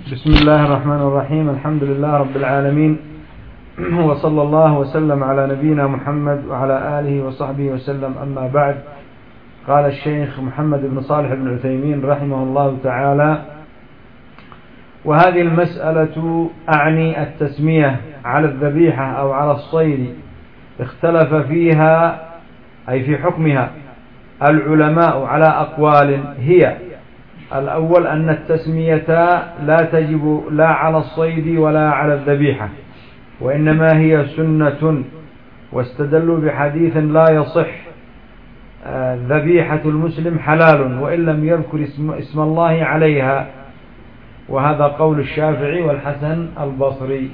بسم الله الرحمن الرحيم. الحمد لله رب العالمين، وصلى الله وسلم على نبينا محمد وعلى آله وصحبه وسلم. أما بعد، قال الشيخ محمد بن صالح بن عثيمين رحمه الله تعالى: وهذه المسألة أعني التسمية على الذبيحة أو على الصيد اختلف فيها أي في حكمها العلماء على أقوال. هي: الأول أن التسمية لا تجب لا على الصيد ولا على الذبيحة، وإنما هي سنة، واستدلوا بحديث لا يصح: ذبيحة المسلم حلال وإن لم يذكر اسم الله عليها. وهذا قول الشافعي والحسن البصري.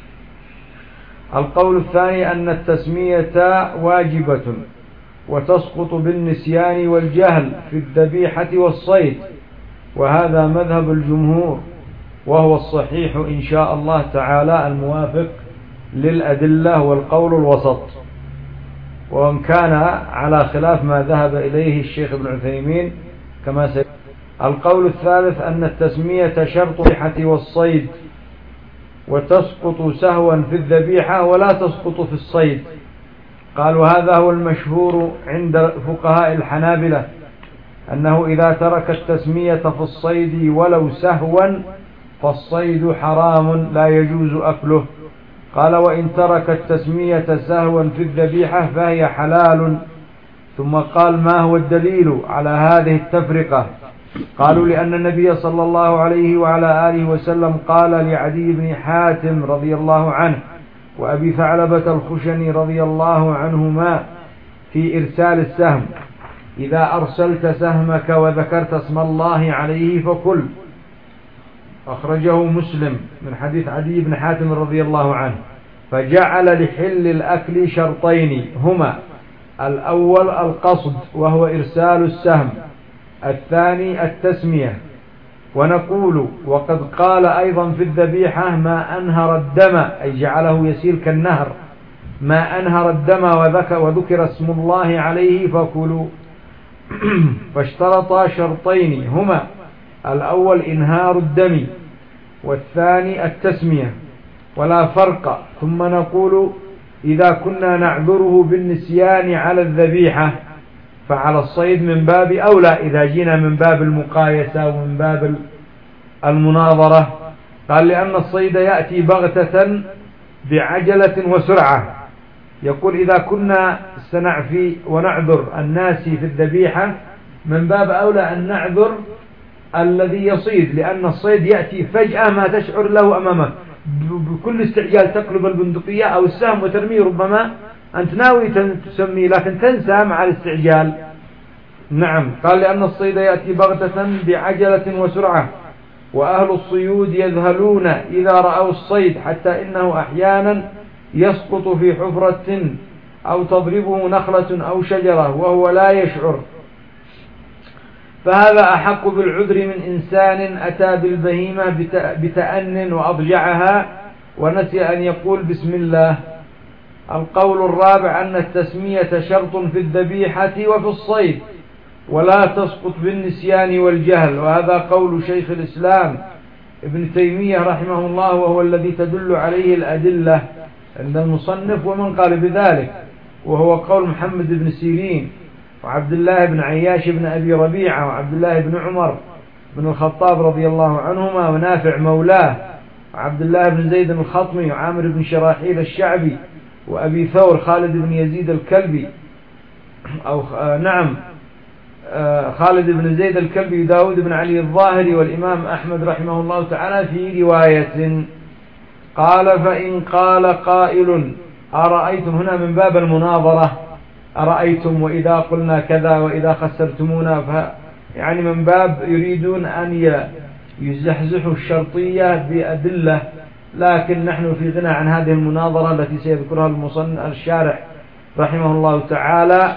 القول الثاني أن التسمية واجبة وتسقط بالنسيان والجهل في الذبيحة والصيد، وهذا مذهب الجمهور، وهو الصحيح إن شاء الله تعالى الموافق للأدلة والقول الوسط، وإن كان على خلاف ما ذهب إليه الشيخ ابن عثيمين كما سيقول. القول الثالث أن التسمية شرط الذبيحة والصيد، وتسقط سهوا في الذبيحة ولا تسقط في الصيد. قالوا هذا هو المشهور عند فقهاء الحنابلة، أنه إذا ترك التسمية في الصيد ولو سهوا فالصيد حرام لا يجوز أكله. قال: وإن ترك التسمية سهوا في الذبيحة فهي حلال. ثم قال: ما هو الدليل على هذه التفرقة؟ قالوا: لأن النبي صلى الله عليه وعلى آله وسلم قال لعدي بن حاتم رضي الله عنه وأبي ثعلبة الخشني رضي الله عنهما في إرسال السهم: إذا أرسلت سهمك وذكرت اسم الله عليه فكل. أخرجه مسلم من حديث عدي بن حاتم رضي الله عنه. فجعل لحل الأكل شرطين، هما: الأول القصد وهو إرسال السهم، الثاني التسمية. ونقول: وقد قال أيضا في الذبيحة: ما أنهر الدم، أي جعله يسير كالنهر، ما أنهر الدم وذكر اسم الله عليه فكلوا. فاشترطا شرطين، هما: الأول إنهار الدم، والثاني التسمية، ولا فرق. ثم نقول: إذا كنا نعذره بالنسيان على الذبيحة فعلى الصيد من باب أولى، إذا جينا من باب المقايسة ومن باب المناظرة. قال: لأن الصيد يأتي بغتة بعجلة وسرعة. يقول: إذا كنا سنعفي ونعذر الناس في الذبيحة من باب أولى أن نعذر الذي يصيد، لأن الصيد يأتي فجأة ما تشعر له أمامك، بكل استعجال تقلب البندقية أو السهم وترميه، ربما أنت ناوي تسميه لكن تنسى مع الاستعجال. نعم. قال: لأن الصيد يأتي بغتة بعجلة وسرعة، وأهل الصيود يذهلون إذا رأوا الصيد، حتى إنه أحيانا يسقط في حفرة أو تضربه نخلة أو شجرة وهو لا يشعر. فهذا أحق بالعذر من إنسان أتى بالبهيمة بتأن وأضجعها ونسي أن يقول بسم الله. القول الرابع أن التسمية شرط في الذبيحة وفي الصيد، ولا تسقط بالنسيان والجهل، وهذا قول شيخ الإسلام ابن تيمية رحمه الله، وهو الذي تدل عليه الأدلة عند المصنف ومن قال بذلك، وهو قول محمد بن سيرين وعبد الله بن عياش بن أبي ربيعة وعبد الله بن عمر بن الخطاب رضي الله عنهما ونافع مولاه وعبد الله بن زيد الخطمي وعامر بن شراحيل الشعبي وأبي ثور خالد بن يزيد الكلبي خالد بن زيد الكلبي وداود بن علي الظاهري والإمام أحمد رحمه الله تعالى في رواية. قال: فإن قال قائل: أرأيتم، هنا من باب المناظرة، أرأيتم وإذا قلنا كذا وإذا خسرتمونا، يعني من باب يريدون أن يزحزحوا الشرطية بأدلة، لكن نحن في غنى عن هذه المناظرة التي سيذكرها الشارح رحمه الله تعالى.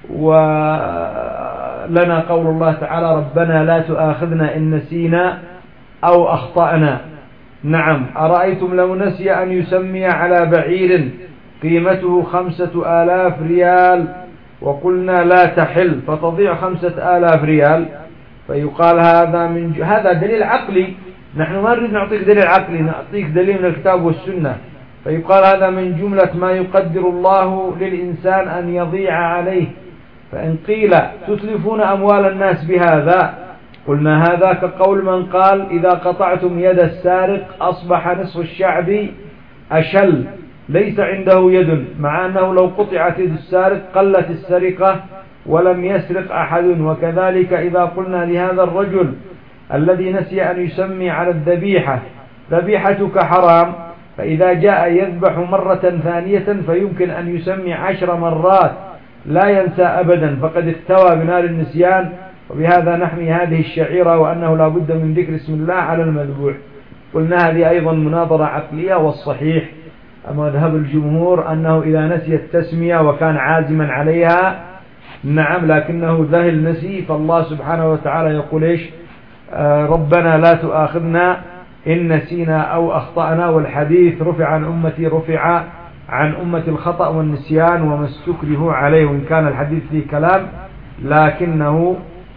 ولنا قول الله تعالى: ربنا لا تؤاخذنا إن نسينا أو أخطأنا. نعم. أرأيتم لو نسي أن يسمي على بعير قيمته 5000 ريال وقلنا لا تحل فتضيع 5000 ريال، فيقال هذا دليل عقلي نحن ما نريد نعطيك دليل عقلي، نعطيك دليل من الكتاب والسنة. فيقال هذا من جملة ما يقدر الله للإنسان أن يضيع عليه. فإن قيل تتلفون أموال الناس بهذا، قلنا هذا كقول من قال إذا قطعتم يد السارق أصبح نصف الشعب أشل ليس عنده يد، مع أنه لو قطعت يد السارق قلت السرقة ولم يسرق أحد. وكذلك إذا قلنا لهذا الرجل الذي نسي أن يسمي على الذبيحة ذبيحتك حرام، فإذا جاء يذبح مرة ثانية فيمكن أن يسمي 10 مرات لا ينسى أبدا، فقد اختوى بنار النسيان. وبهذا نحمي هذه الشعيرة، وأنه لا بد من ذكر اسم الله على المذبوح. قلنا هذه أيضا مناظرة عقلية، والصحيح مذهب الجمهور أنه إذا نسي التسمية وكان عازما عليها نعم لكنه ذهل نسي، فالله سبحانه وتعالى يقول إيش؟ ربنا لا تؤاخذنا إن نسينا أو أخطأنا. والحديث رفع عن أمتي، رفع عن أمة الخطأ والنسيان وما استكرهوا عليه. وإن كان الحديث فيه كلام لكنه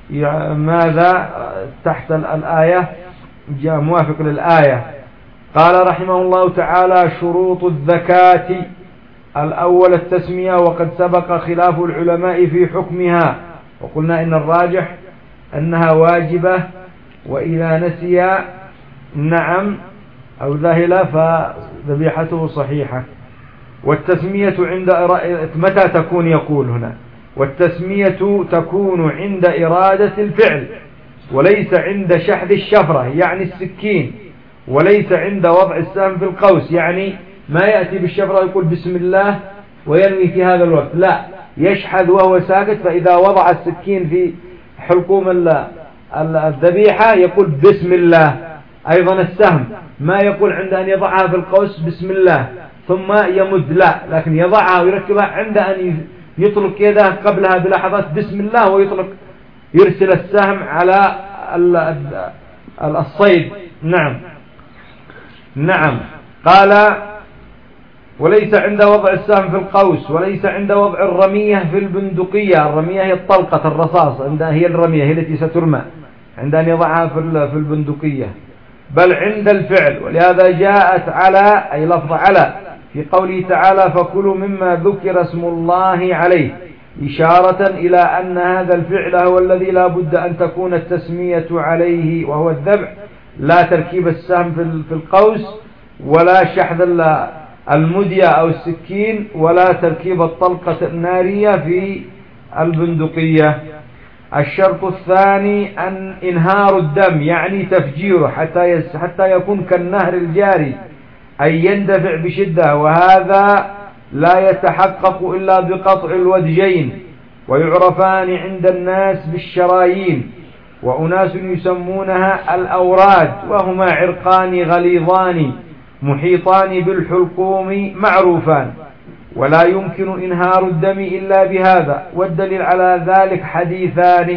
ماذا تحت الآية جاء موافق للآية. قال رحمه الله تعالى: شروط الزكاة: الأول التسمية، وقد سبق خلاف العلماء في حكمها، وقلنا إن الراجح أنها واجبة، وإذا نسي نعم أو ذهل فذبيحته صحيحة. والتسمية عند متى تكون؟ يقول هنا: والتسمية تكون عند إرادة الفعل، وليس عند شحذ الشفرة يعني السكين، وليس عند وضع السهم في القوس، يعني ما يأتي بالشفرة يقول بسم الله وينوي في هذا الوقت، لا، يشحذ وهو ساكت. فإذا وضع السكين في حلقوم الذبيحة يقول بسم الله. أيضا السهم ما يقول عند أن يضعها في القوس بسم الله ثم يمد، لا، لكن يضعها ويركبها عند أن يطلق يده قبلها بلحظات بسم الله، ويطلق يرسل السهم على الصيد. نعم. قال: وليس عند وضع السهم في القوس، وليس عند وضع الرمية في البندقية. الرمية هي الطلقة الرصاص، عندها هي الرمية، هي التي سترمى عند أن يضعها في البندقية، بل عند الفعل. ولهذا جاءت على أي لفظ على في قوله تعالى: فكلوا مما ذكر اسم الله عليه، إشارة إلى أن هذا الفعل هو الذي لا بد أن تكون التسمية عليه، وهو الذبح، لا تركيب السهم في القوس، ولا شحذ المدية أو السكين، ولا تركيب الطلقة النارية في البندقية. الشرط الثاني أن إنهار الدم، يعني تفجيره حتى يكون كالنهر الجاري، أي يندفع بشدة، وهذا لا يتحقق إلا بقطع الودجين، ويعرفان عند الناس بالشرايين، وأناس يسمونها الأوراد، وهما عرقان غليظان محيطان بالحلقوم معروفان، ولا يمكن إنهار الدم إلا بهذا. والدليل على ذلك حديثان: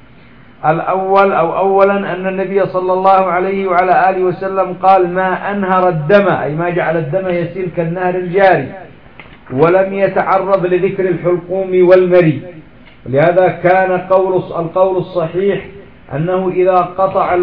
الأول أو أولا أن النبي صلى الله عليه وعلى آله وسلم قال: ما أنهر الدم، أي ما جعل الدم يسيل كالنهر الجاري، ولم يتعرض لذكر الحلقوم والمري. ولهذا كان القول الصحيح أنه إذا قطع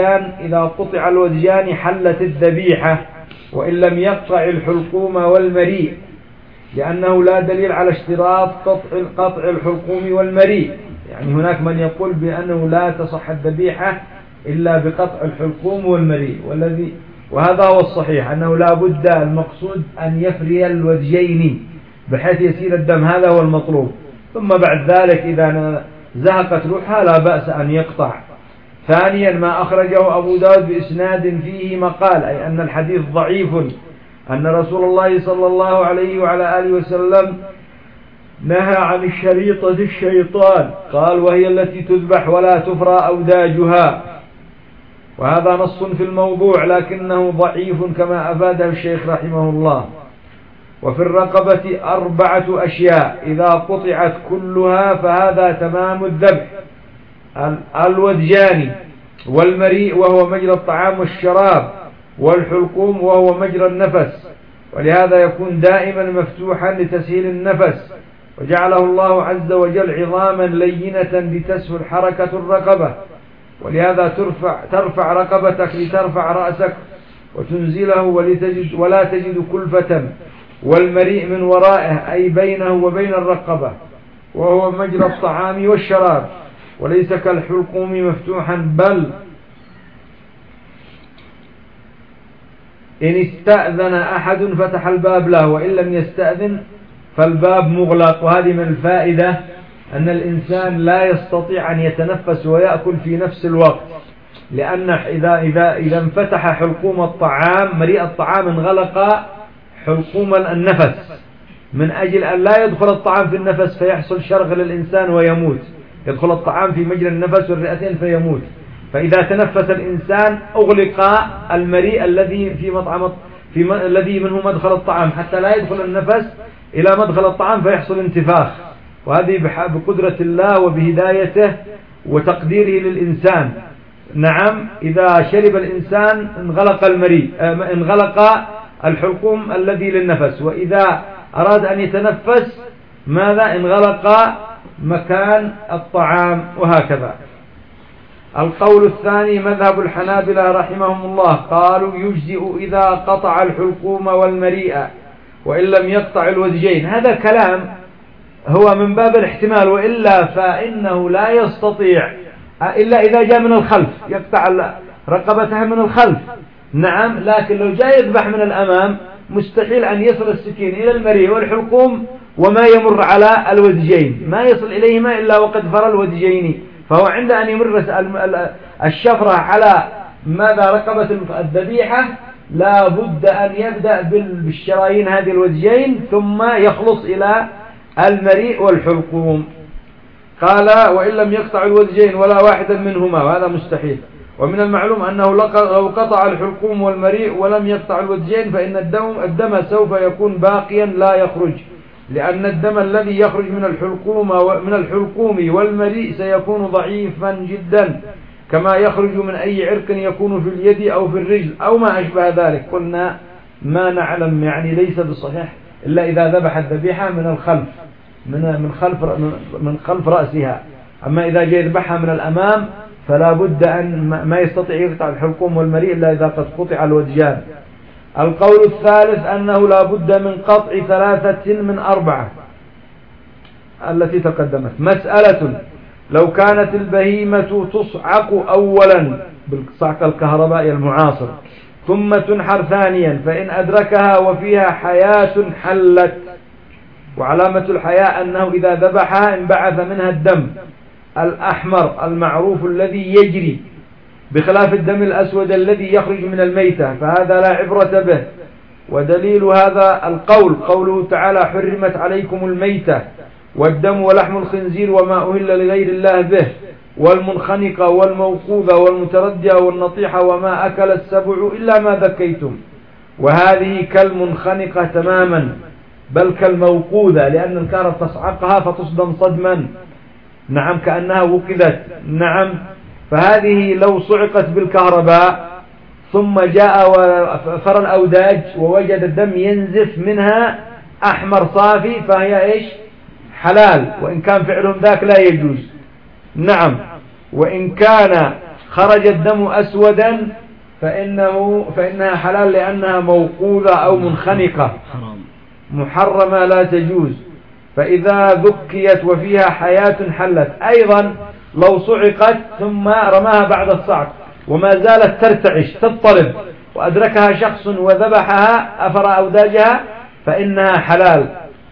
الودجان حلت الذبيحة، وإن لم يقطع الحلقوم والمريء، لأنه لا دليل على اشتراط قطع الحلقوم والمريء. يعني هناك من يقول بأنه لا تصح الذبيحة إلا بقطع الحلقوم والمريء، وهذا هو الصحيح، أنه لا بد، المقصود أن يفري الودجين بحيث يسيل الدم، هذا هو المطلوب. ثم بعد ذلك إذا زهقت روحها لا بأس أن يقطع. ثانيا ما أخرجه أبو داود بإسناد فيه مقال، أي أن الحديث ضعيف، أن رسول الله صلى الله عليه وعلى آله وسلم نهى عن الشريطة الشيطان، قال: وهي التي تذبح ولا تفرى أوداجها. وهذا نص في الموضوع لكنه ضعيف كما أفاده الشيخ رحمه الله. وفي الرقبة 4 أشياء إذا قطعت كلها فهذا تمام الذبح: الودجان، والمريء وهو مجرى الطعام والشراب، والحلقوم وهو مجرى النفس، ولهذا يكون دائما مفتوحا لتسهيل النفس، وجعله الله عز وجل عظاما لينة لتسهل حركة الرقبة. ولهذا ترفع رقبتك لترفع رأسك وتنزله ولا تجد كلفة، والمريء من ورائه أي بينه وبين الرقبة، وهو مجرى الطعام والشراب، وليس كالحلقوم مفتوحا، بل إن استأذن أحد فتح الباب له، وإن لم يستأذن فالباب مغلق. وهذه من الفائدة أن الإنسان لا يستطيع أن يتنفس ويأكل في نفس الوقت، لأن إذا انفتح حلقوم الطعام مريء الطعام انغلق حلقوم النفس، من أجل أن لا يدخل الطعام في النفس فيحصل شرغ للإنسان ويموت، يدخل الطعام في مجرى النفس والرئتين فيموت. فإذا تنفس الإنسان أغلق المريء الذي منه مدخل الطعام حتى لا يدخل النفس إلى مدخل الطعام فيحصل انتفاخ. وهذه بقدرة الله وبهدايته وتقديره للإنسان. نعم، إذا شرب الإنسان انغلق الحلقوم الذي للنفس، وإذا أراد أن يتنفس ماذا؟ انغلق مكان الطعام، وهكذا. القول الثاني مذهب الحنابلة رحمهم الله، قالوا يجزئ إذا قطع الحلقوم والمريء وإن لم يقطع الوزجين. هذا كلام هو من باب الاحتمال، وإلا فإنه لا يستطيع إلا إذا جاء من الخلف يقطع رقبته من الخلف. نعم، لكن لو جاء يذبح من الأمام مستحيل أن يصل السكين إلى المريء والحلقوم وما يمر على الوزجين، ما يصل إليهما إلا وقد فر الوزجين. فهو عند أن يمر الشفرة على ماذا رقبة الذبيحة لا بد أن يبدأ بالشرايين هذه الوزجين ثم يخلص إلى المريء والحلقوم. قال وإن لم يقطع الوزجين ولا واحدا منهما، وهذا مستحيل. ومن المعلوم أنه لو قطع الحلقوم والمريء ولم يقطع الوزجين فإن الدم سوف يكون باقيا لا يخرج، لأن الدم الذي يخرج من الحلقوم والمريء سيكون ضعيفا جدا، كما يخرج من أي عرق يكون في اليد أو في الرجل أو ما أشبه ذلك. قلنا ما نعلم، يعني ليس بصحيح إلا إذا ذبح الذبيحة من الخلف من خلف رأسها. أما إذا جاء يذبحها من الأمام فلا بد أن ما يستطيع يقطع الحلقوم والمريء إلا إذا قد قطع الوججان. القول الثالث أنه لا بد من قطع 3 من 4 التي تقدمت. مسألة: لو كانت البهيمة تصعق أولا بالصعق الكهربائي المعاصر ثم تنحر ثانيا، فإن أدركها وفيها حياة حلت. وعلامة الحياة أنه إذا ذبحها انبعث منها الدم الأحمر المعروف الذي يجري، بخلاف الدم الأسود الذي يخرج من الميتة، فهذا لا عبرة به. ودليل هذا القول قوله تعالى: حرمت عليكم الميتة والدم ولحم الخنزير وما أهل لغير الله به والمنخنقة والموقوذة والمتردية والنطيحة وما أكل السبع إلا ما ذكيتم. وهذه كالمنخنقة تماما، بل كالموقوذة، لأن الكهرباء تصعقها فتصدم صدما، نعم، كأنها وقذت. نعم، فهذه لو صعقت بالكهرباء ثم جاء وفر الأوداج ووجد الدم ينزف منها أحمر صافي فهي إيش؟ حلال، وإن كان فعلهم ذاك لا يجوز. نعم، وإن كان خرج الدم أسودا فإنها حلال لأنها موقوذة أو منخنقة محرمة لا تجوز. فإذا ذكيت وفيها حياة حلت. أيضا لو صعقت ثم رماها بعد الصعق وما زالت ترتعش تضطرب وأدركها شخص وذبحها أفر أوداجها فإنها حلال.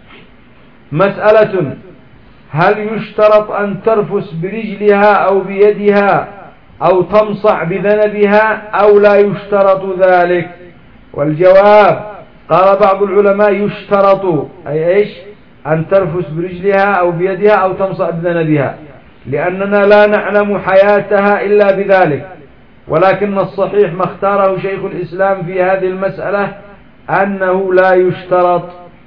مسألة: هل يشترط أن ترفس برجلها أو بيدها أو تمصع بذنبها أو لا يشترط ذلك؟ والجواب: قال بعض العلماء يشترط، أي إيش؟ أن ترفس برجلها أو بيدها أو تمصع بذنبها، لأننا لا نعلم حياتها إلا بذلك. ولكن الصحيح ما اختاره شيخ الإسلام في هذه المسألة أنه لا يشترط.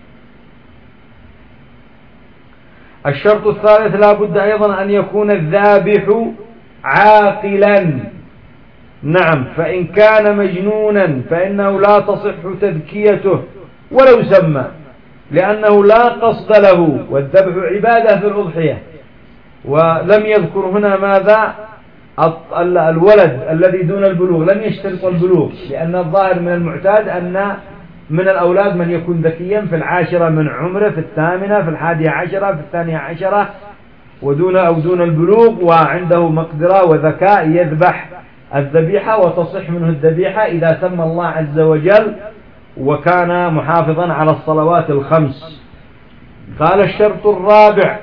الشرط الثالث: لا بد أيضا أن يكون الذابح عاقلا. نعم، فإن كان مجنونا فإنه لا تصح تذكيته ولو سمى، لأنه لا قصد له، والذبح عبادة في الأضحية. ولم يذكر هنا ماذا؟ الولد الذي دون البلوغ لم يشترط البلوغ، لأن الظاهر من المعتاد أن من الأولاد من يكون ذكيا في 10 من عمره، في 8، في 11، في 12 ودون أو دون البلوغ، وعنده مقدرة وذكاء يذبح الذبيحة وتصح منه الذبيحة إذا سمى الله عز وجل وكان محافظا على الصلوات الخمس. قال الشرط الرابع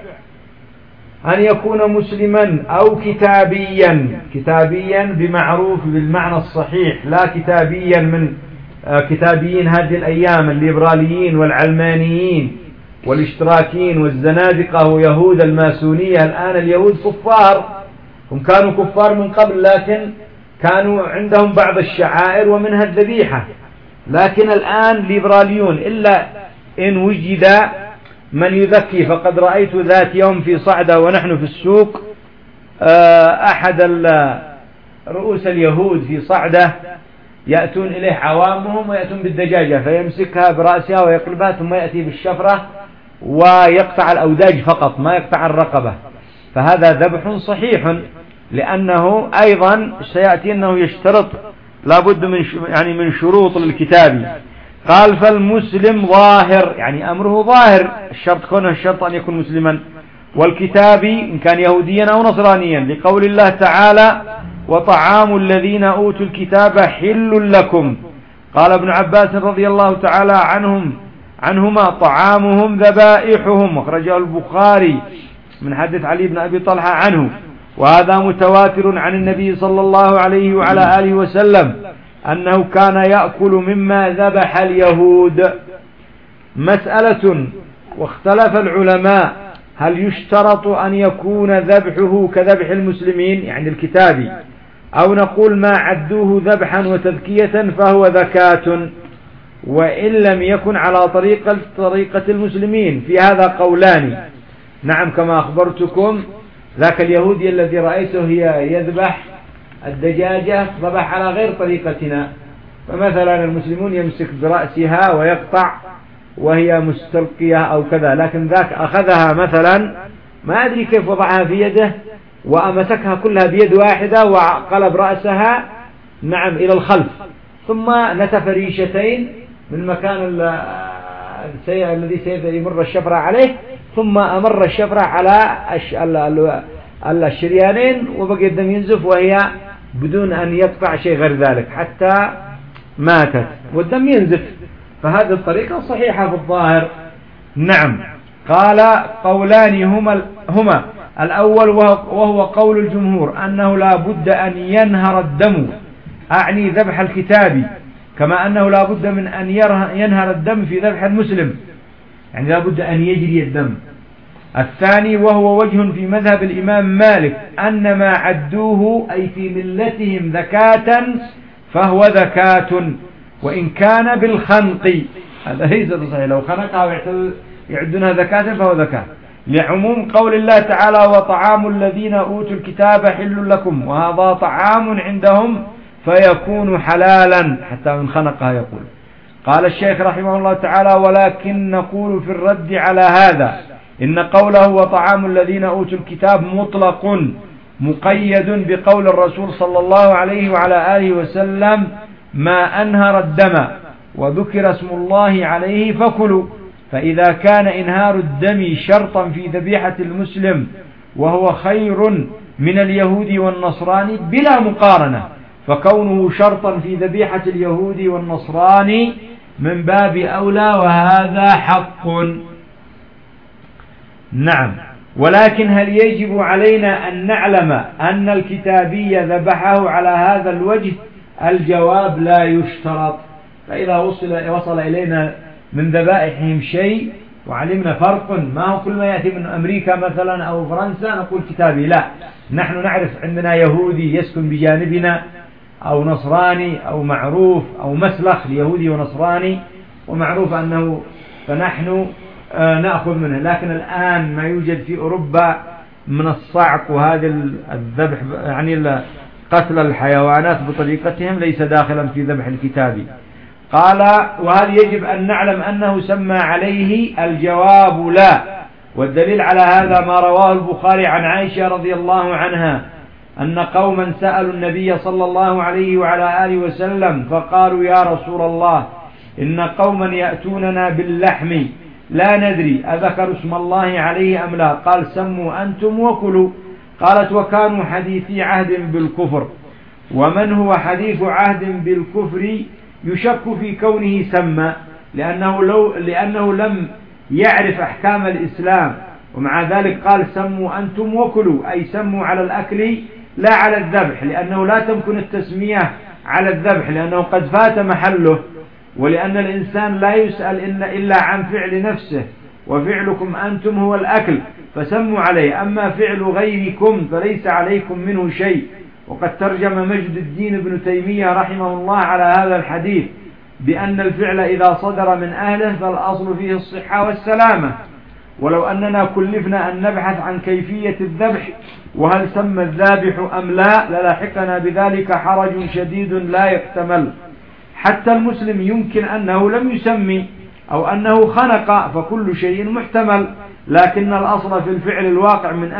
أن يكون مسلما أو كتابيا، كتابيا بمعروف بالمعنى الصحيح، لا كتابيا من كتابيين هذه الأيام الليبراليين والعلمانيين والاشتراكيين والزنادقة ويهود الماسونية. الآن اليهود كفار، هم كانوا كفار من قبل لكن كانوا عندهم بعض الشعائر ومنها الذبيحة، لكن الآن ليبراليون إلا إن وجد من يذكي. فقد رأيت ذات يوم في صعدة ونحن في السوق أحد رؤوس اليهود في صعدة يأتون إليه عوامهم ويأتون بالدجاجة فيمسكها برأسها ويقلبها ثم يأتي بالشفرة ويقطع الأوداج فقط ما يقطع الرقبة، فهذا ذبح صحيح لأنه أيضا سيأتي أنه يشترط لابد من شروط للكتاب. قال فالمسلم ظاهر، يعني أمره ظاهر، الشرط كونه الشرط أن يكون مسلما، والكتابي إن كان يهوديا أو نصرانيا، لقول الله تعالى وطعام الذين أوتوا الكتاب حل لكم. قال ابن عباس رضي الله تعالى عنهما طعامهم ذبائحهم، أخرجه البخاري من حديث علي بن أبي طلحة عنه، وهذا متواتر عن النبي صلى الله عليه وعلى آله وسلم أنه كان يأكل مما ذبح اليهود. مسألة واختلف العلماء هل يشترط أن يكون ذبحه كذبح المسلمين يعني الكتابي، أو نقول ما عدوه ذبحا وتذكية فهو زكاة، وإن لم يكن على طريقة المسلمين. في هذا قولان. نعم كما أخبرتكم ذاك اليهودي الذي رأيته هي يذبح الدجاجة ذبح على غير طريقتنا، فمثلا المسلمون يمسك برأسها ويقطع وهي مستلقية أو كذا، لكن ذاك أخذها مثلا ما أدري كيف وضعها في يده وأمسكها كلها بيد واحدة وقلب رأسها نعم إلى الخلف، ثم نتف ريشتين من مكان الذي سيمر الشفرة عليه، ثم أمر الشفرة على الشريانين وبقي الدم ينزف وهي بدون أن يقطع شيء غير ذلك حتى ماتت والدم ينزف. فهذه الطريقة صحيحة في الظاهر. نعم. قال قولان هما الأول وهو قول الجمهور أنه لا بد أن ينهر الدم، أعني ذبح الكتابي، كما أنه لا بد من أن ينهر الدم في ذبح المسلم، يعني لا بد أن يجري الدم. الثاني وهو وجه في مذهب الإمام مالك أن ما عدوه أي في ملتهم زكاة فهو زكاة وإن كان بالخنق، هذا ليس صحيح، لو خنقها يعدونها زكاة فهو زكاة، لعموم قول الله تعالى وطعام الذين أوتوا الكتاب حل لكم، وهذا طعام عندهم فيكون حلالا حتى من خنقها يقول. قال الشيخ رحمه الله تعالى ولكن نقول في الرد على هذا إن قوله وطعام الذين أوتوا الكتاب مطلق مقيد بقول الرسول صلى الله عليه وعلى آله وسلم ما أنهر الدم وذكر اسم الله عليه فكلوا، فإذا كان إنهار الدم شرطا في ذبيحة المسلم وهو خير من اليهود والنصراني بلا مقارنة، فكونه شرطا في ذبيحة اليهود والنصراني من باب أولى، وهذا حق. نعم. ولكن هل يجب علينا أن نعلم أن الكتابي ذبحه على هذا الوجه؟ الجواب لا يشترط. فإذا وصل إلينا من ذبائحهم شيء وعلمنا فرق، ما هو كل ما يأتي من أمريكا مثلا أو فرنسا نقول كتابي، لا، نحن نعرف عندنا يهودي يسكن بجانبنا أو نصراني أو معروف أو مسلخ ليهودي ونصراني ومعروف أنه فنحن نأخذ منه. لكن الآن ما يوجد في أوروبا من الصعق وهذا الذبح يعني قتل الحيوانات بطريقتهم ليس داخلا في ذبح الكتابي. قال وهل يجب أن نعلم أنه سمى عليه؟ الجواب لا، والدليل على هذا ما رواه البخاري عن عائشة رضي الله عنها أن قوما سألوا النبي صلى الله عليه وعلى آله وسلم فقالوا يا رسول الله إن قوما يأتوننا باللحم لا ندري أذكر اسم الله عليه أم لا؟ قال سموا أنتم وكلوا. قالت وكانوا حديثي عهد بالكفر. ومن هو حديث عهد بالكفر يشك في كونه سمى، لأنه لم يعرف أحكام الإسلام، ومع ذلك قال سموا أنتم وكلوا، أي سموا على الأكل لا على الذبح، لأنه لا تمكن التسمية على الذبح لأنه قد فات محله، ولأن الإنسان لا يسأل إلا عن فعل نفسه، وفعلكم أنتم هو الأكل فسموا عليه، أما فعل غيركم فليس عليكم منه شيء. وقد ترجم مجد الدين ابن تيمية رحمه الله على هذا الحديث بأن الفعل إذا صدر من أهله فالأصل فيه الصحة والسلامة. ولو أننا كلفنا أن نبحث عن كيفية الذبح وهل سمى الذابح أم لا للاحقنا بذلك حرج شديد لا يحتمل. حتى المسلم يمكن أنه لم يسمي أو أنه خنق، فكل شيء محتمل، لكن الأصل في الفعل الواقع من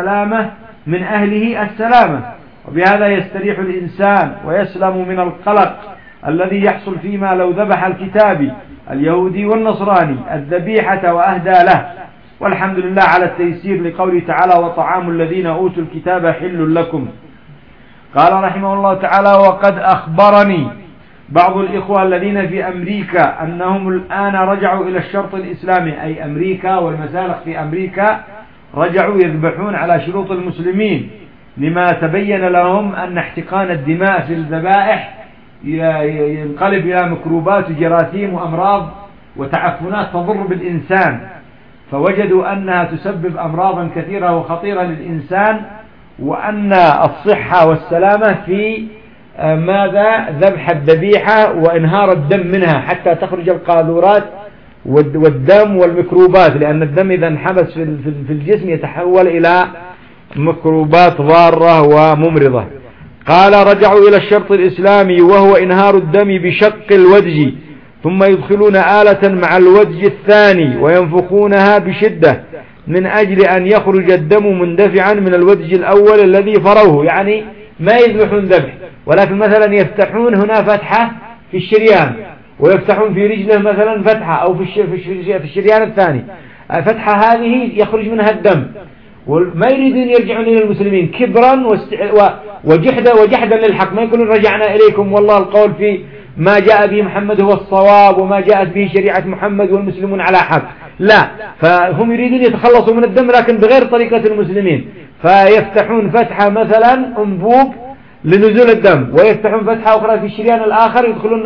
أهله السلامة، وبهذا يستريح الإنسان ويسلم من القلق الذي يحصل فيما لو ذبح الكتابي اليهودي والنصراني الذبيحة وأهدى له. والحمد لله على التيسير لقوله تعالى وطعام الذين أوتوا الكتاب حل لكم. قال رحمه الله تعالى وقد أخبرني بعض الإخوة الذين في أمريكا أنهم الآن رجعوا إلى الشرط الإسلامي، أي أمريكا والمسالخ في أمريكا رجعوا يذبحون على شروط المسلمين، لما تبين لهم أن احتقان الدماء في الذبائح ينقلب إلى ميكروبات وجراثيم وأمراض وتعفنات تضر بالإنسان، فوجدوا أنها تسبب أمراضا كثيرة وخطيرة للإنسان، وأن الصحة والسلامة في ماذا؟ ذبح الذبيحة وإنهار الدم منها حتى تخرج القاذورات والدم والميكروبات، لأن الدم إذا انحبس في الجسم يتحول إلى ميكروبات ضارة وممرضة. قال رجعوا إلى الشرط الإسلامي وهو إنهار الدم بشق الودج، ثم يدخلون آلة مع الودج الثاني وينفخونها بشدة من أجل أن يخرج الدم مندفعا من الودج الأول الذي فروه، يعني ما يذبحون ذبح، ولكن مثلا يفتحون هنا فتحة في الشريان، ويفتحون في رجله مثلا فتحة، أو في الشريان الثاني فتحة هذه يخرج منها الدم، وما يريدون يرجعون إلى المسلمين كبرا وجحدا للحق، ما يقولون رجعنا إليكم والله القول في ما جاء به محمد هو الصواب وما جاءت به شريعة محمد والمسلمون على حق، لا، فهم يريدون يتخلصوا من الدم لكن بغير طريقة المسلمين، فيفتحون فتحة مثلا أنبوب لنزول الدم، ويفتحون فتحة أخرى في الشريان الآخر يدخلون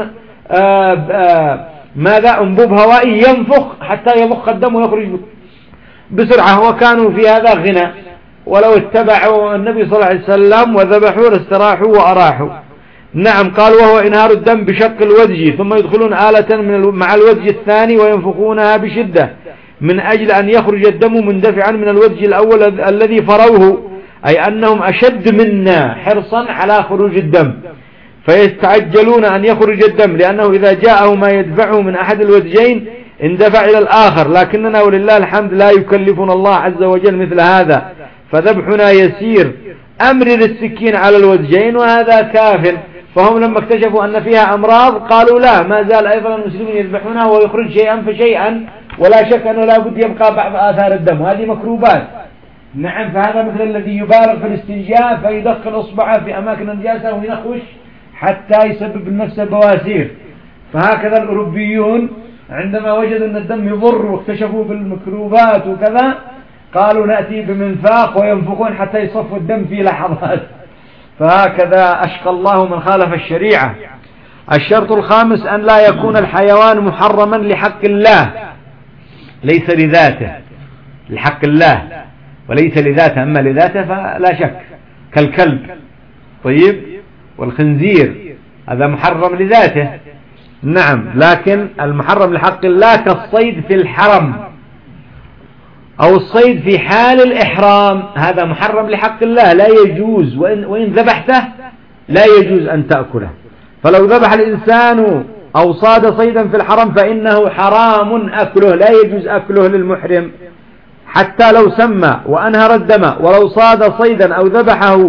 ماذا؟ أنبوب هوائي ينفخ حتى يضخ الدم ويخرج بسرعة، وكانوا في هذا غنى، ولو اتبعوا النبي صلى الله عليه وسلم وذبحوا لاستراحوا وأراحوا. نعم. قال وهو إنهار الدم بشق الودج، ثم يدخلون آلة مع الودج الثاني وينفخونها بشدة من أجل أن يخرج الدم مندفعا من الودج الأول الذي فروه، أي أنهم أشد منا حرصا على خروج الدم، فيستعجلون أن يخرج الدم، لأنه إذا جاءه ما يدفعه من أحد الودجين اندفع إلى الآخر، لكننا ولله الحمد لا يكلفنا الله عز وجل مثل هذا، فذبحنا يسير، أمرر السكين على الودجين وهذا كاف. فهم لما اكتشفوا أن فيها أمراض قالوا لا، ما زال أيضا المسلمين يذبحونها ويخرج شيئا فشيئا، ولا شك أنه لا بد يبقى بعض آثار الدم، وهذه مكروبات. نعم. فهذا مثل الذي يبالغ في الاستنجاء فيدخل أصبعه في أماكن النجاسة وينخش حتى يسبب النفس بواسير. فهكذا الأوروبيون عندما وجدوا أن الدم يضر واكتشفوا بالميكروبات وكذا قالوا نأتي بمنفاخ وينفخون حتى يصفوا الدم في لحظات. فهكذا أشقى الله من خالف الشريعة. الشرط الخامس أن لا يكون الحيوان محرما لحق الله، ليس لذاته، لحق الله وليس لذاته، أما لذاته فلا شك كالكلب طيب والخنزير هذا محرم لذاته. نعم. لكن المحرم لحق الله كالصيد في الحرم أو الصيد في حال الإحرام، هذا محرم لحق الله لا يجوز، وإن ذبحته لا يجوز أن تأكله. فلو ذبح الإنسان أو صاد صيدا في الحرم فإنه حرام أكله، لا يجوز أكله للمحرم حتى لو سمى وأنهر الدم، ولو صاد صيدا أو ذبحه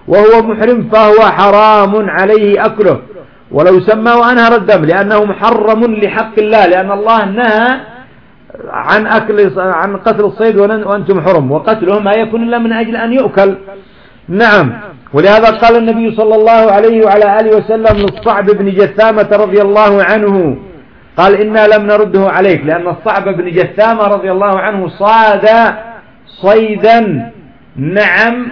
وهو محرم فهو حرام عليه أكله ولو سمى وأنهر الدم، لأنه محرم لحق الله، لأن الله نهى عن قتل الصيد وأنتم حرم، وقتله ما يكون إلا من أجل أن يؤكل. نعم. ولهذا قال النبي صلى الله عليه وعلى آله وسلم للصعب بن جثامة رضي الله عنه، قال إنا لم نرده عليك، لأن الصعب بن جثامة رضي الله عنه صاد صيدا، نعم،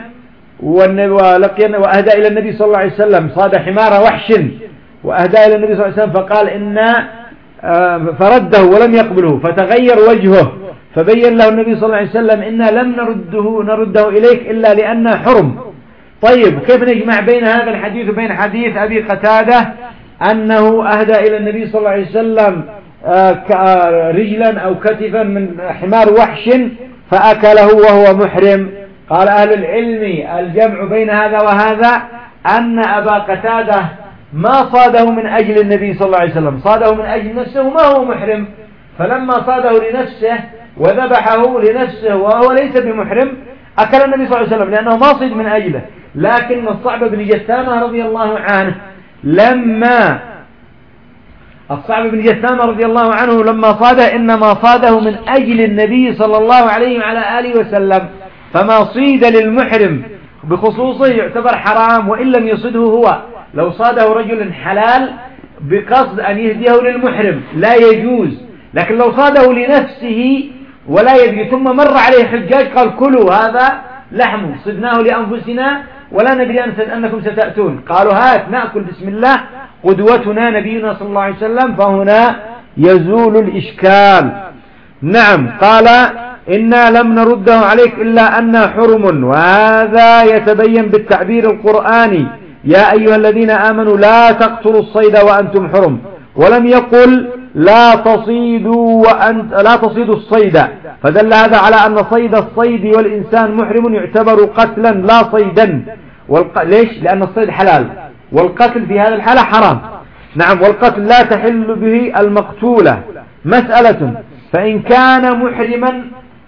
وأهدى إلى النبي صلى الله عليه وسلم، صاد حمار وحش وأهدى إلى النبي صلى الله عليه وسلم، فقال إنا فرده ولم يقبله، فتغير وجهه، فبين له النبي صلى الله عليه وسلم إنا لم نرده إليك إلا لأنه حرم. طيب كيف نجمع بين هذا الحديث وبين حديث أبي قتادة أنه أهدى إلى النبي صلى الله عليه وسلم رجلا أو كتفا من حمار وحش فأكله وهو محرم؟ قال أهل العلم الجمع بين هذا وهذا أن أبا قتادة ما صاده من أجل النبي صلى الله عليه وسلم، صاده من أجل نفسه ما هو محرم، فلما صاده لنفسه وذبحه لنفسه وهو ليس بمحرم أكل النبي صلى الله عليه وسلم لأنه ما صيد من أجله. لكن الصعب بن جثامة رضي الله عنه لما صاده إنما صاده من أجل النبي صلى الله عليه وعلى آله وسلم، فما صيد للمحرم بخصوصه يعتبر حرام وإن لم يصده هو. لو صاده رجل حلال بقصد أن يهديه للمحرم لا يجوز، لكن لو صاده لنفسه ولا يدري ثم مر عليه حجاج قال كلوا هذا لحم صدناه لأنفسنا ولا ندري أنكم ستأتون، قالوا هات نأكل بسم الله قدوتنا نبينا صلى الله عليه وسلم، فهنا يزول الإشكال. نعم. قال إنا لم نرده عليك إلا أنه حرم، وهذا يتبين بالتعبير القرآني يا أيها الذين آمنوا لا تقتلوا الصيد وأنتم حرم، ولم يقل لا تصيدوا الصيد، فدل هذا على أن صيد الصيد والإنسان محرم يعتبر قتلا لا صيدا. ليش؟ لأن الصيد حلال والقتل في هذا الحالة حرام. نعم. والقتل لا تحل به المقتولة. مسألة: فإن كان محرما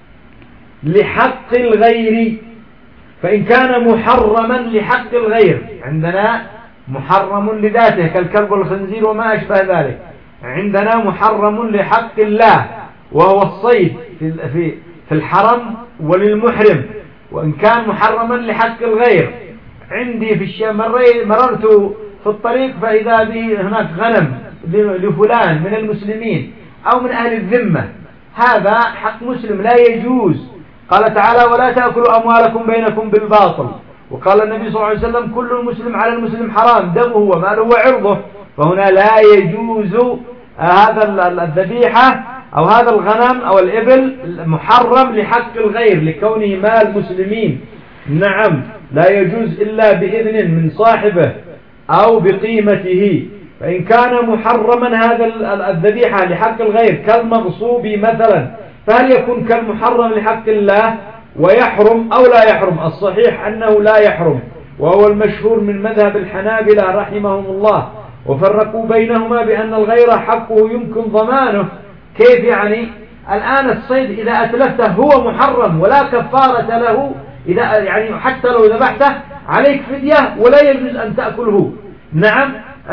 لحق الغير، فإن كان محرما لحق الغير، عندنا محرم لذاته كالكلب والخنزير وما أشبه ذلك، عندنا محرم لحق الله وهو الصيد في الحرم وللمحرم. وإن كان محرما لحق الغير، عندي في الشام مررت في الطريق فإذا بي هناك غنم لفلان من المسلمين أو من أهل الذمة، هذا حق مسلم لا يجوز. قال تعالى ولا تأكلوا أموالكم بينكم بالباطل، وقال النبي صلى الله عليه وسلم كل المسلم على المسلم حرام دمه وماله وعرضه، فهنا لا يجوز هذا الذبيحة أو هذا الغنم أو الإبل محرم لحق الغير لكونه مال مسلمين. نعم. لا يجوز إلا بإذن من صاحبه أو بقيمته. فإن كان محرما هذا الذبيحة لحق الغير كالمغصوب مثلا، فهل يكون كالمحرم لحق الله ويحرم أو لا يحرم؟ الصحيح أنه لا يحرم، وهو المشهور من مذهب الحنابلة رحمهم الله، وفرقوا بينهما بأن الغير حقه يمكن ضمانه. كيف يعني؟ الآن الصيد إذا أتلفته هو محرم ولا كفارة له، إذا يعني حتى لو ذبحته عليك فدية ولا يجوز أن تأكله. نعم.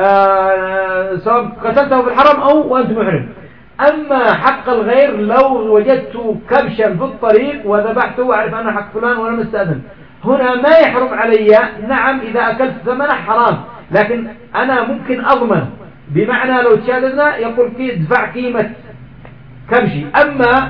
سواء قتلته في الحرم أو وأنت محرم. أما حق الغير لو وجدت كبشا في الطريق وذبحته وأعرف أنه حق فلان ولم استأذن، هنا ما يحرم علي. نعم إذا أكلت ثمنه حرام، لكن أنا ممكن أضمن، بمعنى لو تشاهدنا يقول ادفع قيمة كبشي. أما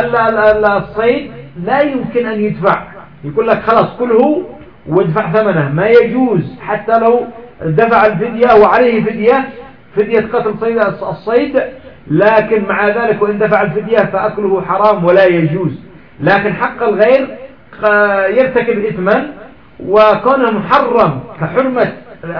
الصيد لا يمكن أن يدفع، يقول لك خلاص كله وادفع ثمنه، ما يجوز حتى لو دفع الفدية وعليه فدية قتل الصيد، لكن مع ذلك وإن دفع الفدية فأكله حرام ولا يجوز. لكن حق الغير يرتكب إثما، وكونه محرم كحرمة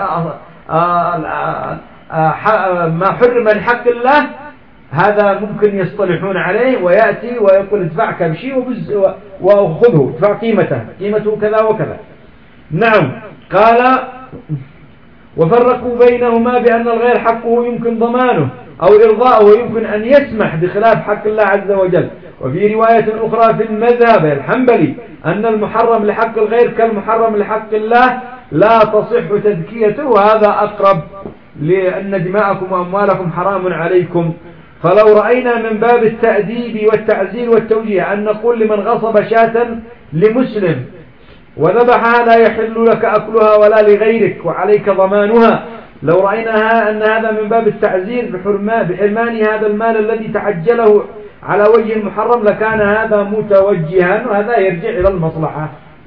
ما حرم لحق الله، هذا ممكن يصطلحون عليه ويأتي ويقول ادفع كبشي وخذه ادفع قيمته كذا وكذا. نعم. قال وفرقوا بينهما بأن الغير حقه يمكن ضمانه أو إرضاؤه ويمكن أن يسمح بخلاف حق الله عز وجل. وفي رواية أخرى في المذهب الحنبلي أن المحرم لحق الغير كالمحرم لحق الله، لا تصح تذكيته، وهذا أقرب، لأن دماءكم وأموالكم حرام عليكم. فلو رأينا من باب التأديب والتعزير والتوجيه أن نقول لمن غصب شاة لمسلم وذبحها لا يحل لك أكلها ولا لغيرك وعليك ضمانها، لو رأيناها أن هذا من باب التعزير بحرمان هذا المال الذي تعجله على وجه محرم لكان هذا متوجها، وهذا يرجع إلى المصلحة.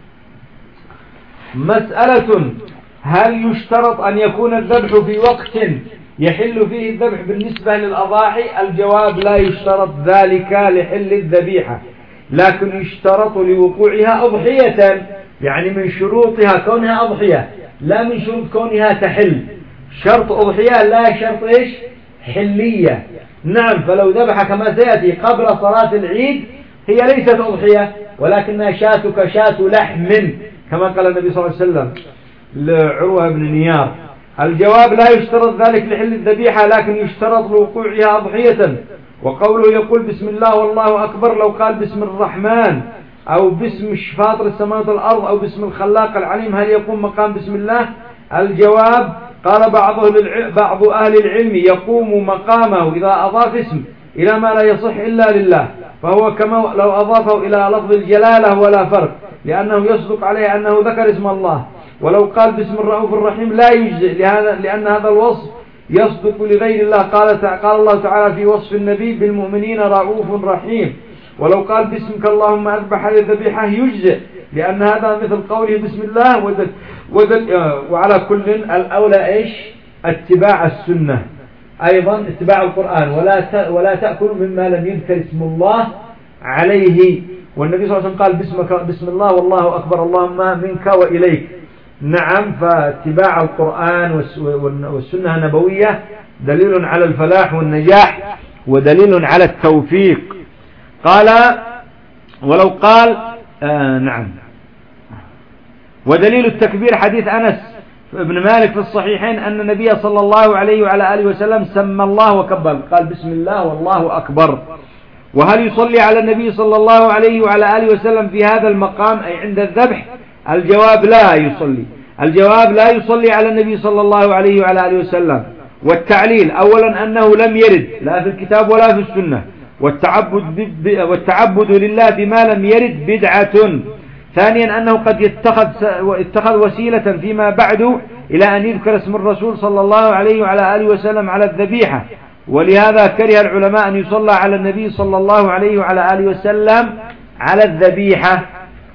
مسألة: هل يشترط أن يكون الذبح في وقت يحل فيه الذبح بالنسبة للأضاحي؟ الجواب: لا يشترط ذلك لحل الذبيحة، لكن يشترط لوقوعها أضحية، يعني من شروطها كونها أضحية لا من شروط كونها تحل. شرط أضحية لا شرط إيش؟ حلية. نعم، فلو ذبح كما سيأتي قبل صلاة العيد هي ليست أضحية ولكنها شاتك شات لحم، كما قال النبي صلى الله عليه وسلم لعروة بن نيار. الجواب: لا يشترط ذلك لحل الذبيحة، لكن يشترط لوقوعها أضحية. وقوله يقول بسم الله والله أكبر، لو قال بسم الرحمن أو باسم فاطر السماوات والأرض أو باسم الخلاق العليم هل يقوم مقام بسم الله؟ الجواب: قال بعض أهل العلم يقوم مقامه إذا أضاف اسم إلى ما لا يصح إلا لله، فهو كما لو أضافه إلى لفظ الجلالة ولا فرق، لأنه يصدق عليه أنه ذكر اسم الله. ولو قال باسم الرؤوف الرحيم لا يجزئ، لأن هذا الوصف يصدق لغير الله. قال الله تعالى في وصف النبي: بالمؤمنين رؤوف رحيم. ولو قال باسمك اللهم أذبح للذبيحة يجزئ، لأن هذا مثل قوله بسم الله. وعلى كل الأولى إيش؟ اتباع السنة، أيضا اتباع القرآن، ولا تأكل مما لم يذكر اسم الله عليه. والنبي صلى الله عليه وسلم قال بسم الله والله أكبر اللهم منك وإليك. نعم، فاتباع القرآن والسنة النبوية دليل على الفلاح والنجاح ودليل على التوفيق. قال: ولو قال نعم. ودليل التكبير حديث أنس بن مالك في الصحيحين أن النبي صلى الله عليه وعلى آله وسلم سمى الله وكبر، قال بسم الله والله أكبر. وهل يصلي على النبي صلى الله عليه وعلى آله وسلم في هذا المقام أي عند الذبح؟ الجواب: لا يصلي. الجواب: لا يصلي على النبي صلى الله عليه وعلى آله وسلم. والتعليل: أولا أنه لم يرد لا في الكتاب ولا في السنة، والتعبد لله بما لم يرد بدعة. ثانيا أنه قد اتخذ وسيلة فيما بعد إلى أن يذكر اسم الرسول صلى الله عليه وعلى آله وسلم على الذبيحة، ولهذا كره العلماء أن يصلى على النبي صلى الله عليه وعلى آله وسلم على الذبيحة.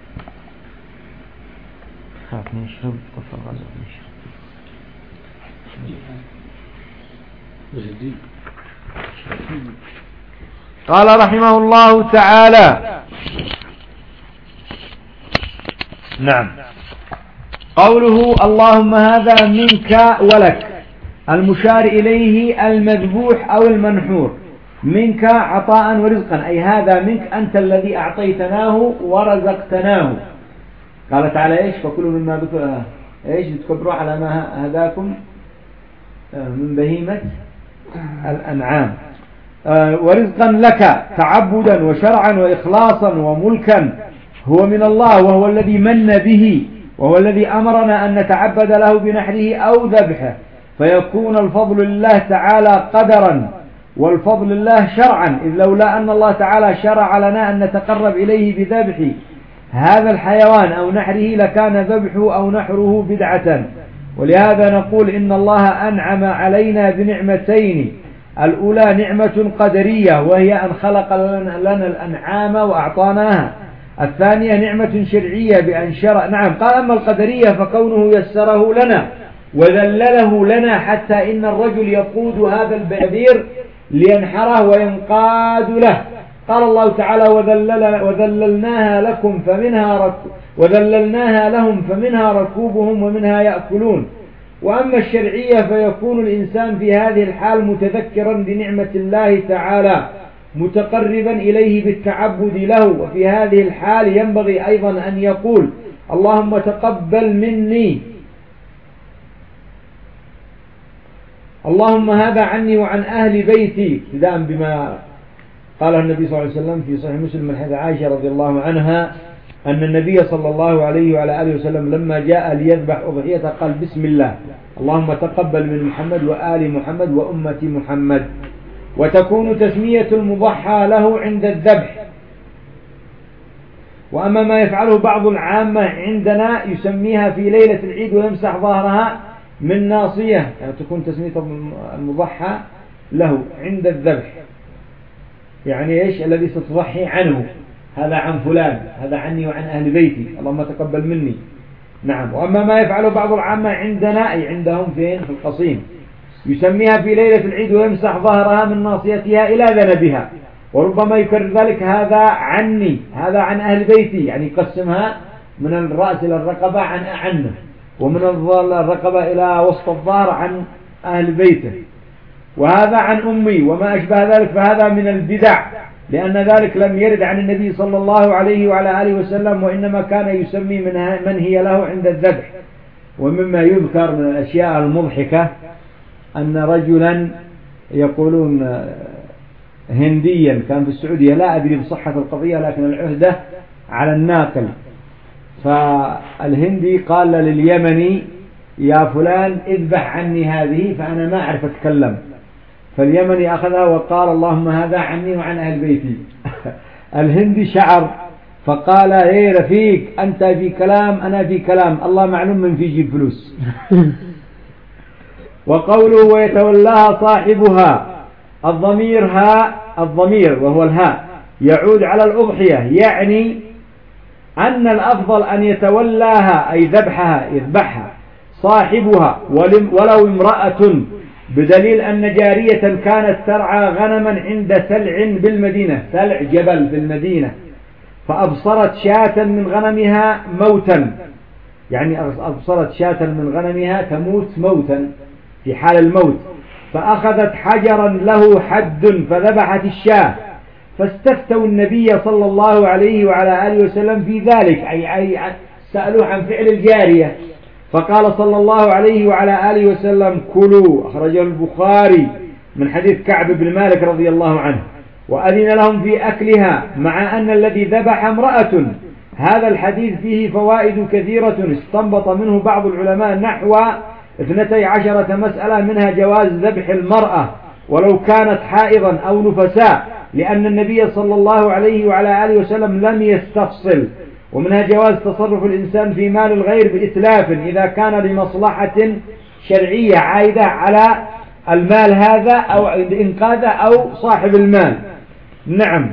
قال رحمه الله تعالى: نعم، قوله اللهم هذا منك ولك، المشار إليه المذبوح أو المنحور، منك عطاء ورزقا، أي هذا منك أنت الذي أعطيتناه ورزقتناه. قال تعالى إيش؟ فكلوا مما إيش بتكبروا على ما هداكم من بهيمة الأنعام. ورزقا لك تعبدا وشرعا وإخلاصا وملكا، هو من الله وهو الذي من به، وهو الذي أمرنا أن نتعبد له بنحره أو ذبحه، فيكون الفضل لله تعالى قدرا والفضل لله شرعا، إذ لولا أن الله تعالى شرع لنا أن نتقرب إليه بذبح هذا الحيوان أو نحره لكان ذبحه أو نحره بدعة. ولهذا نقول إن الله أنعم علينا بنعمتين: الأولى نعمة قدرية وهي أن خلق لنا الأنعام وأعطاناها، الثانية نعمة شرعية بأن شرع. نعم، قال: أما القدرية فكونه يسره لنا وذلله لنا حتى إن الرجل يقود هذا البعير لينحره وينقاد له. قال الله تعالى: وذللناها لهم فمنها ركوبهم ومنها يأكلون. وأما الشرعية فيكون الإنسان في هذه الحال متذكرا بنعمة الله تعالى متقربا إليه بالتعبد له، وفي هذه الحال ينبغي أيضا أن يقول: اللهم تقبل مني، اللهم هذا عني وعن أهل بيتي، ابتداء بما قاله النبي صلى الله عليه وسلم في صحيح مسلم من حديث عائشة رضي الله عنها أن النبي صلى الله عليه وعلى آله وسلم لما جاء ليذبح أضحيته قال بسم الله اللهم تقبل من محمد وآل محمد وأمة محمد. وتكون تسمية المضحى له عند الذبح. وأما ما يفعله بعض العامة عندنا يسميها في ليلة العيد ويمسح ظهرها من ناصية، يعني تكون تسمية المضحى له عند الذبح، يعني إيش الذي ستضحي عنه، هذا عن فلان، هذا عني وعن أهل بيتي، اللهم تقبل مني. نعم. وأما ما يفعله بعض العامة عندنا أي عندهم فين في القصيم يسميها في ليلة العيد ويمسح ظهرها من ناصيتها إلى ذنبها، وربما يكرر ذلك هذا عني، هذا عن أهل بيتي، يعني يقسمها من الرأس إلى الرقبة عنه، ومن الرقبة إلى وسط الظهر عن أهل بيته، وهذا عن أمي وما أشبه ذلك. فهذا من البدع، لأن ذلك لم يرد عن النبي صلى الله عليه وعلى آله وسلم، وإنما كان يسمي من هي له عند الذبح. ومما يذكر من الأشياء المضحكة أن رجلا يقولون هنديا كان في السعودية، لا أدري بصحة القضية لكن العهدة على الناقل، فالهندي قال لليمني يا فلان اذبح عني هذه فأنا ما أعرف أتكلم، فاليمني أخذها وقال اللهم هذا عني وعن أهل بيتي. الهندي شعر فقال ايه رفيق أنت في كلام أنا في كلام، الله معلوم من في جيب فلوس. وقوله ويتولاها صاحبها، الضمير وهو الهاء يعود على الأضحية، يعني أن الأفضل أن يتولاها أي يذبحها صاحبها ولو امرأة، بدليل أن جارية كانت ترعى غنما عند سلع بالمدينة، سلع جبل بالمدينة، فأبصرت شاة من غنمها موتا، يعني أبصرت شاة من غنمها تموت موتا في حال الموت، فأخذت حجرا له حد فذبحت الشاة، فاستفتوا النبي صلى الله عليه وعلى آله وسلم في ذلك، أي سألوه عن فعل الجارية، فقال صلى الله عليه وعلى آله وسلم كلوا، أخرجه البخاري من حديث كعب بن مالك رضي الله عنه، وأذن لهم في أكلها، مع أن الذي ذبح امرأة. هذا الحديث فيه فوائد كثيرة استنبط منه بعض العلماء نحو 12 مسألة، منها جواز ذبح المرأة ولو كانت حائضا أو نفساء، لأن النبي صلى الله عليه وعلى آله وسلم لم يستفصل، ومنها جواز تصرف الإنسان في مال الغير بإتلاف إذا كان لمصلحة شرعية عائدة على المال هذا أو إنقاذه أو صاحب المال. نعم.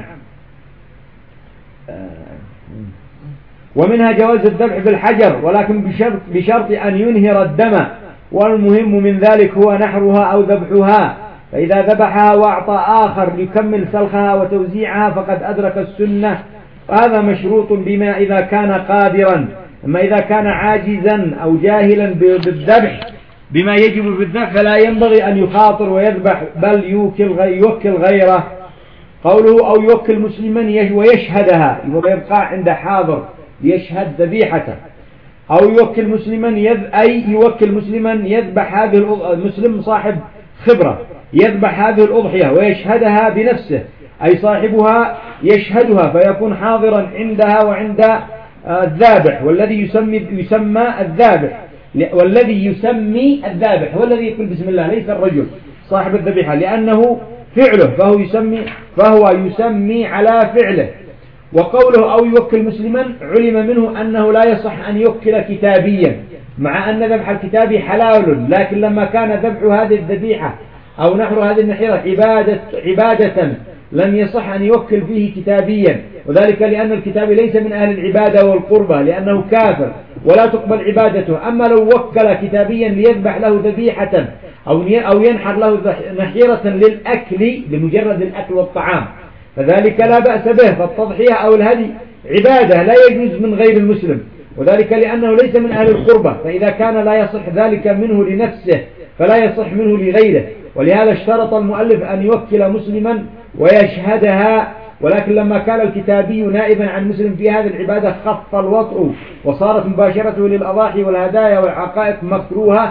ومنها جواز الذبح بالحجر، ولكن بشرط أن ينهر الدم، والمهم من ذلك هو نحرها أو ذبحها، فإذا ذبحها وأعطى آخر ليكمل سلخها وتوزيعها فقد أدرك السنة، وهذا مشروط بما إذا كان قادرا. أما إذا كان عاجزا أو جاهلا بالذبح بما يجب بالذبح فلا ينبغي أن يخاطر ويذبح، بل يوكل غيره. قوله أو يوكل مسلما ويشهدها، ويبقى عند حاضر يشهد ذبيحته، أو يوكل مسلما يوكل مسلما يذبح هذه المسلم صاحب خبرة يذبح هذه الأضحية ويشهدها بنفسه، أي صاحبها يشهدها فيكون حاضرا عندها وعند الذابح، والذي يسمى الذابح، والذي يسمي الذابح هو الذي يقول بسم الله، ليس الرجل صاحب الذبيحة، لأنه فعله فهو يسمي على فعله. وقوله أو يوكل مسلما علم منه أنه لا يصح أن يوكل كتابيا، مع أن ذبح الكتابي حلال، لكن لما كان ذبح هذه الذبيحة أو نحر هذه النحيرة عبادة لم يصح أن يوكل فيه كتابيا، وذلك لأن الكتابي ليس من أهل العبادة والقربة لأنه كافر ولا تقبل عبادته. أما لو وكل كتابيا ليذبح له ذبيحة أو ينحر له نحيرة للأكل لمجرد الأكل والطعام فذلك لا بأس به، فالتضحية أو الهدي عبادة لا يجوز من غير المسلم، وذلك لأنه ليس من أهل القربة، فإذا كان لا يصح ذلك منه لنفسه فلا يصح منه لغيره. ولهذا اشترط المؤلف أن يوكل مسلما ويشهدها، ولكن لما كان الكتابي نائبا عن مسلم في هذه العبادة خف الوطء وصارت مباشرته للأضاحي والهدايا والعقائق مكروهة،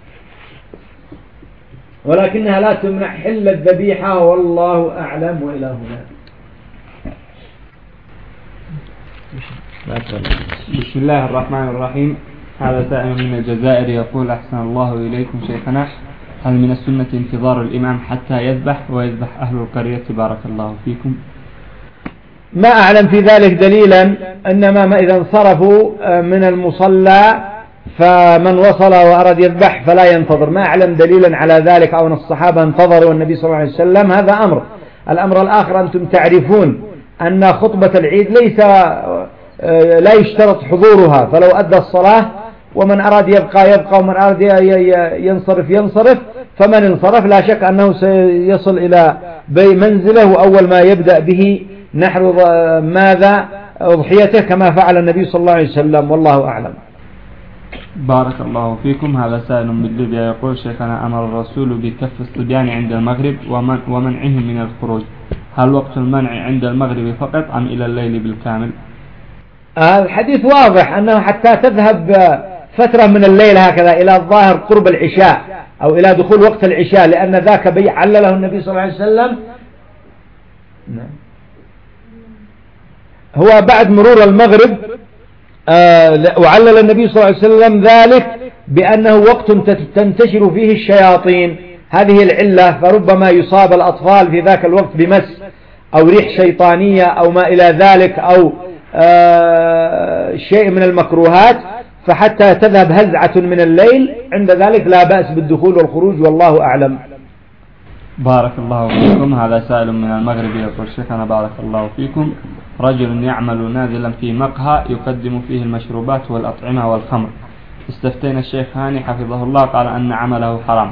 ولكنها لا تمنع حل الذبيحة، والله أعلم. وإلى هنا. بسم الله الرحمن الرحيم. هذا سائل من الجزائر يقول: أحسن الله إليكم شيخنا، هل من السنة انتظار الإمام حتى يذبح ويذبح أهل القرية؟ بارك الله فيكم. ما أعلم في ذلك دليلا، إنما ما إذا انصرفوا من المصلى فمن وصل وأراد يذبح فلا ينتظر. ما أعلم دليلا على ذلك أو أن الصحابة انتظروا النبي صلى الله عليه وسلم. هذا أمر. الأمر الآخر، أنتم تعرفون أن خطبة العيد لا يشترط حضورها، فلو أدى الصلاة ومن أراد يبقى ومن أراد ينصرف، فمن انصرف لا شك أنه سيصل إلى منزله، وأول ما يبدأ به نحر ماذا أضحيته كما فعل النبي صلى الله عليه وسلم، والله أعلم. بارك الله فيكم. هذا سائل من ليبيا يقول: شيخنا، أمر الرسول بكف الصبيان عند المغرب ومنعهم من الخروج، هل وقت المنع عند المغرب فقط أم إلى الليل بالكامل؟ الحديث واضح أنه حتى تذهب فترة من الليل هكذا إلى الظاهر قرب العشاء أو إلى دخول وقت العشاء، لأن ذاك بيع علله النبي صلى الله عليه وسلم. هو بعد مرور المغرب، وعلل النبي صلى الله عليه وسلم ذلك بأنه وقت تنتشر فيه الشياطين، هذه العلة، فربما يصاب الأطفال في ذاك الوقت بمس أو ريح شيطانية أو ما إلى ذلك، أو شيء من المكروهات، فحتى تذهب هزعة من الليل عند ذلك لا بأس بالدخول والخروج، والله أعلم. بارك الله فيكم. هذا سائل من المغرب يقول: شيخنا بارك الله فيكم، رجل يعمل نازلا في مقهى يقدم فيه المشروبات والأطعمة والخمر، استفتينا الشيخ هاني حفظه الله قال أن عمله حرام،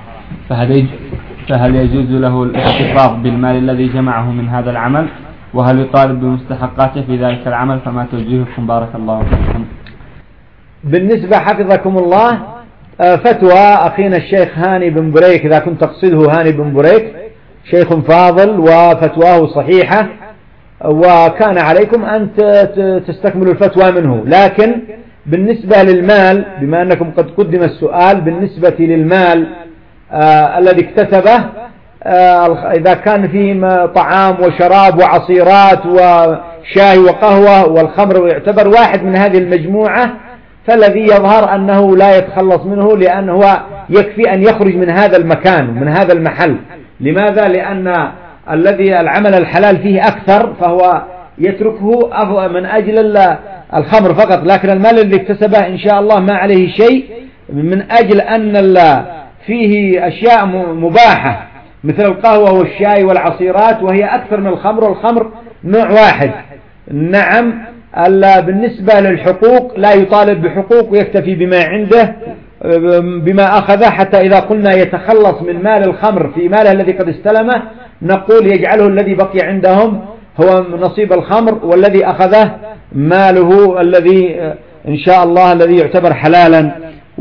فهل يجوز له الاحتفاظ بالمال الذي جمعه من هذا العمل، وهل يطالب بمستحقاته في ذلك العمل؟ فما توجيهكم بارك الله فيكم. بالنسبة حفظكم الله فتوى أخينا الشيخ هاني بن بريك، إذا كنت تقصده هاني بن بريك، شيخ فاضل وفتواه صحيحة، وكان عليكم أن تستكملوا الفتوى منه. لكن بالنسبة للمال، بما أنكم قد قدم السؤال، بالنسبة للمال الذي اكتسبه، إذا كان فيه طعام وشراب وعصيرات وشاي وقهوة والخمر يعتبر واحد من هذه المجموعة، فالذي يظهر أنه لا يتخلص منه، لأنه يكفي أن يخرج من هذا المكان من هذا المحل. لماذا؟ لأن الذي العمل الحلال فيه أكثر، فهو يتركه من أجل الخمر فقط، لكن المال الذي اكتسبه إن شاء الله ما عليه شيء، من أجل أن فيه أشياء مباحة مثل القهوة والشاي والعصيرات، وهي أكثر من الخمر، والخمر نوع واحد. نعم. بالنسبة للحقوق لا يطالب بحقوق، ويكتفي بما عنده بما أخذه، حتى إذا قلنا يتخلص من مال الخمر في ماله الذي قد استلمه، نقول يجعله الذي بقي عندهم هو نصيب الخمر، والذي أخذه ماله الذي إن شاء الله الذي يعتبر حلالا.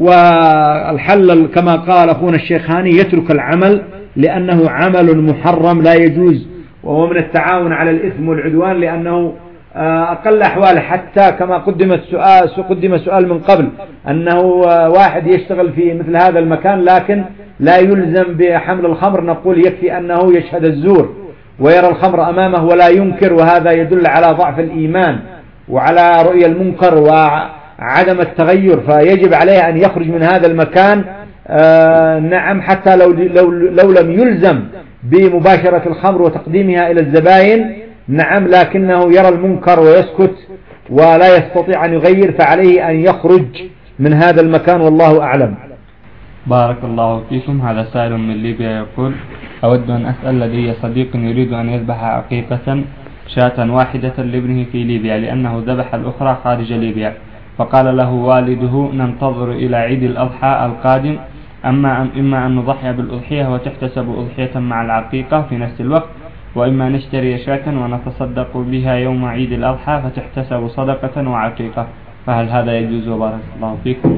والحل كما قال أخونا الشيخ هاني يترك العمل لأنه عمل محرم لا يجوز، وهو من التعاون على الإثم والعدوان، لأنه أقل أحواله، حتى كما قدم سؤال من قبل أنه واحد يشتغل في مثل هذا المكان لكن لا يلزم بحمل الخمر، نقول يكفي أنه يشهد الزور ويرى الخمر أمامه ولا ينكر، وهذا يدل على ضعف الإيمان وعلى رؤية المنكر وعدم التغير، فيجب عليه أن يخرج من هذا المكان. نعم، حتى لو لم يلزم بمباشرة الخمر وتقديمها إلى الزبائن، نعم، لكنه يرى المنكر ويسكت ولا يستطيع أن يغير، فعليه أن يخرج من هذا المكان، والله أعلم. بارك الله فيكم. هذا سائل من ليبيا يقول: أود أن أسأل، لدي صديق يريد أن يذبح عقيقة شاة واحدة لابنه في ليبيا، لأنه ذبح الأخرى خارج ليبيا، فقال له والده: ننتظر إلى عيد الأضحى القادم، إما أن نضحي بالأضحية وتحتسب أضحية مع العقيقة في نفس الوقت، وإما نشتري شاة ونتصدق بها يوم عيد الأضحى فتحتسب صدقة وعقيقة، فهل هذا يجوز؟ وبارك الله فيكم.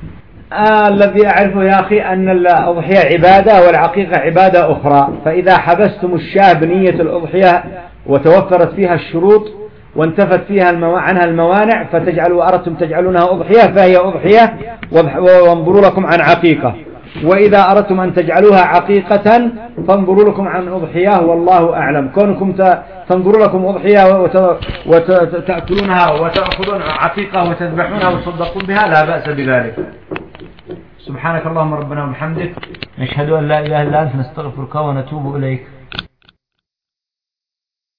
الذي أعرفه يا أخي أن الأضحية عبادة والعقيقة عبادة أخرى، فإذا حبستم الشاة بنية الأضحية وتوفرت فيها الشروط وانتفت فيها عنها الموانع، أردتم تجعلونها أضحية، فهي أضحية، وانظروا لكم عن عقيقة. وإذا أردتم أن تجعلوها عقيقة فانظروا لكم عن أضحية والله أعلم. كونكم تنظروا لكم أضحية وتأكلونها وتأخذون عقيقة وتذبحونها وتصدقون بها لا بأس بذلك. سبحانك اللهم ربنا وبحمدك نشهد أن لا إله إلا أنت نستغفرك ونتوب إليك.